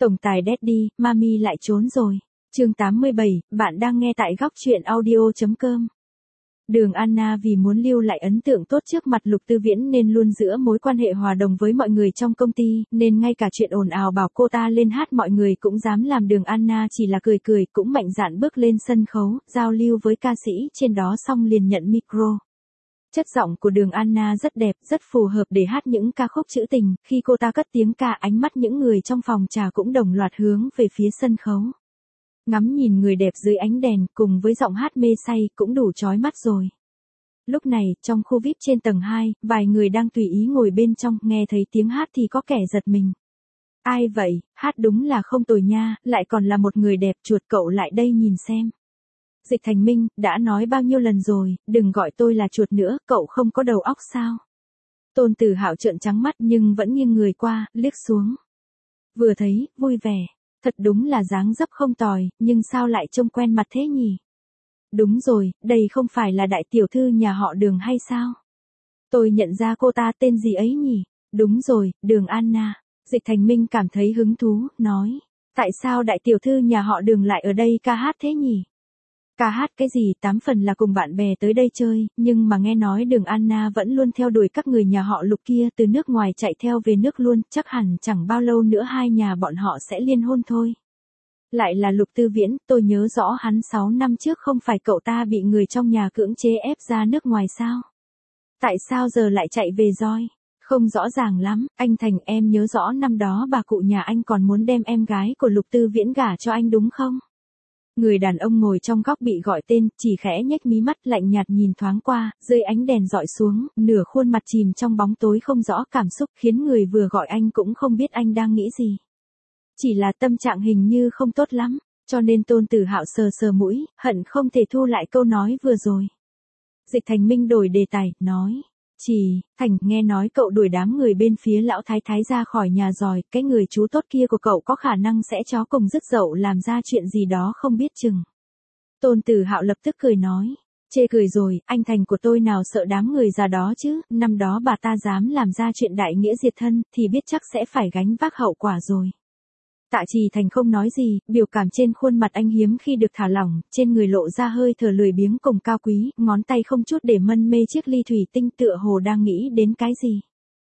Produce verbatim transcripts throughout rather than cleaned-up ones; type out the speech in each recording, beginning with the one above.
Tổng tài Daddy, Mami lại trốn rồi. Chương tám mươi bảy, bạn đang nghe tại góc truyện audio chấm com. Đường Anna vì muốn lưu lại ấn tượng tốt trước mặt Lục Tư Viễn nên luôn giữ mối quan hệ hòa đồng với mọi người trong công ty, nên ngay cả chuyện ồn ào bảo cô ta lên hát mọi người cũng dám làm. Đường Anna chỉ là cười cười, cũng mạnh dạn bước lên sân khấu, giao lưu với ca sĩ trên đó xong liền nhận micro. Chất giọng của Đường Anna rất đẹp, rất phù hợp để hát những ca khúc trữ tình, khi cô ta cất tiếng ca ánh mắt những người trong phòng trà cũng đồng loạt hướng về phía sân khấu. Ngắm nhìn người đẹp dưới ánh đèn cùng với giọng hát mê say cũng đủ chói mắt rồi. Lúc này, trong khu vi ai pi trên tầng hai, vài người đang tùy ý ngồi bên trong, nghe thấy tiếng hát thì có kẻ giật mình. Ai vậy, hát đúng là không tồi nha, lại còn là một người đẹp. Chuột cậu lại đây nhìn xem. Dịch Thành Minh, đã nói bao nhiêu lần rồi, đừng gọi tôi là chuột nữa, cậu không có đầu óc sao? Tôn Tử Hạo trợn trắng mắt nhưng vẫn nghiêng người qua, liếc xuống. Vừa thấy, vui vẻ. Thật đúng là dáng dấp không tồi, nhưng sao lại trông quen mặt thế nhỉ? Đúng rồi, đây không phải là đại tiểu thư nhà họ Đường hay sao? Tôi nhận ra cô ta tên gì ấy nhỉ? Đúng rồi, Đường Anna. Dịch Thành Minh cảm thấy hứng thú, nói. Tại sao đại tiểu thư nhà họ Đường lại ở đây ca hát thế nhỉ? Ca hát cái gì, tám phần là cùng bạn bè tới đây chơi, nhưng mà nghe nói Đường Anna vẫn luôn theo đuổi các người nhà họ Lục kia, từ nước ngoài chạy theo về nước luôn, chắc hẳn chẳng bao lâu nữa hai nhà bọn họ sẽ liên hôn thôi. Lại là Lục Tư Viễn, tôi nhớ rõ hắn sáu năm trước không phải cậu ta bị người trong nhà cưỡng chế ép ra nước ngoài sao? Tại sao giờ lại chạy về rồi? Không rõ ràng lắm, anh Thành, em nhớ rõ năm đó bà cụ nhà anh còn muốn đem em gái của Lục Tư Viễn gả cho anh đúng không? Người đàn ông ngồi trong góc bị gọi tên, chỉ khẽ nhếch mí mắt lạnh nhạt nhìn thoáng qua, dưới ánh đèn dọi xuống, nửa khuôn mặt chìm trong bóng tối không rõ cảm xúc, khiến người vừa gọi anh cũng không biết anh đang nghĩ gì. Chỉ là tâm trạng hình như không tốt lắm, cho nên Tôn Tử Hạo sờ sờ mũi, hận không thể thu lại câu nói vừa rồi. Dịch Thành Minh đổi đề tài, nói. Chỉ, Thành, nghe nói cậu đuổi đám người bên phía lão thái thái ra khỏi nhà rồi, cái người chú tốt kia của cậu có khả năng sẽ chó cùng dứt dậu làm ra chuyện gì đó không biết chừng. Tôn Tử Hạo lập tức cười nói. Chê cười rồi, anh Thành của tôi nào sợ đám người già đó chứ, năm đó bà ta dám làm ra chuyện đại nghĩa diệt thân, thì biết chắc sẽ phải gánh vác hậu quả rồi. Tạ Trì Thành không nói gì, biểu cảm trên khuôn mặt anh hiếm khi được thả lỏng, trên người lộ ra hơi thở lười biếng cùng cao quý, ngón tay không chút để mân mê chiếc ly thủy tinh tựa hồ đang nghĩ đến cái gì.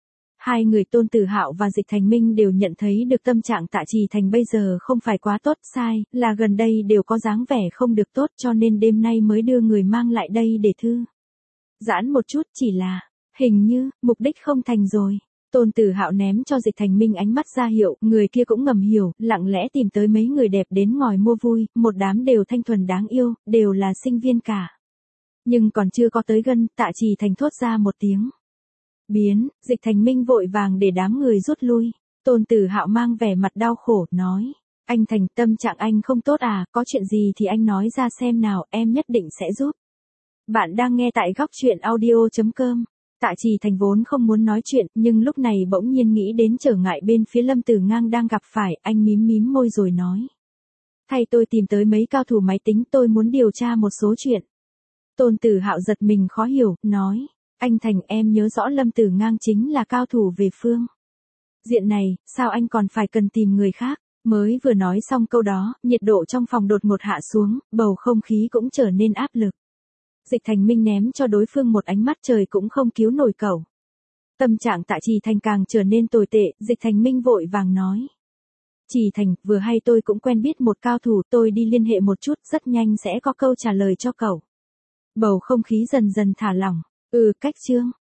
Hai người Tôn Tử Hạo và Dịch Thành Minh đều nhận thấy được tâm trạng Tạ Trì Thành bây giờ không phải quá tốt, sai, là gần đây đều có dáng vẻ không được tốt cho nên đêm nay mới đưa người mang lại đây để thư giãn một chút, chỉ là, hình như, mục đích không thành rồi. Tôn Tử Hạo ném cho Dịch Thành Minh ánh mắt ra hiệu, người kia cũng ngầm hiểu, lặng lẽ tìm tới mấy người đẹp đến ngồi mua vui, một đám đều thanh thuần đáng yêu, đều là sinh viên cả. Nhưng còn chưa có tới gần, Tạ Trì Thành thốt ra một tiếng. Biến, Dịch Thành Minh vội vàng để đám người rút lui. Tôn Tử Hạo mang vẻ mặt đau khổ, nói. Anh Thành, tâm trạng anh không tốt à, có chuyện gì thì anh nói ra xem nào, em nhất định sẽ giúp. Bạn đang nghe tại góc truyện audio chấm com. Tạ Trì Thành vốn không muốn nói chuyện, nhưng lúc này bỗng nhiên nghĩ đến trở ngại bên phía Lâm Tử Ngang đang gặp phải, anh mím mím môi rồi nói. Thay tôi tìm tới mấy cao thủ máy tính, tôi muốn điều tra một số chuyện. Tôn Tử Hạo giật mình khó hiểu, nói. Anh Thành, em nhớ rõ Lâm Tử Ngang chính là cao thủ về phương diện này, sao anh còn phải cần tìm người khác? Mới vừa nói xong câu đó, nhiệt độ trong phòng đột ngột hạ xuống, bầu không khí cũng trở nên áp lực. Dịch Thành Minh ném cho đối phương một ánh mắt trời cũng không cứu nổi cậu. Tâm trạng Tạ Trì Thành càng trở nên tồi tệ, Dịch Thành Minh vội vàng nói. Trì Thành, vừa hay tôi cũng quen biết một cao thủ, tôi đi liên hệ một chút, rất nhanh sẽ có câu trả lời cho cậu. Bầu không khí dần dần thả lỏng. Ừ, cách chương.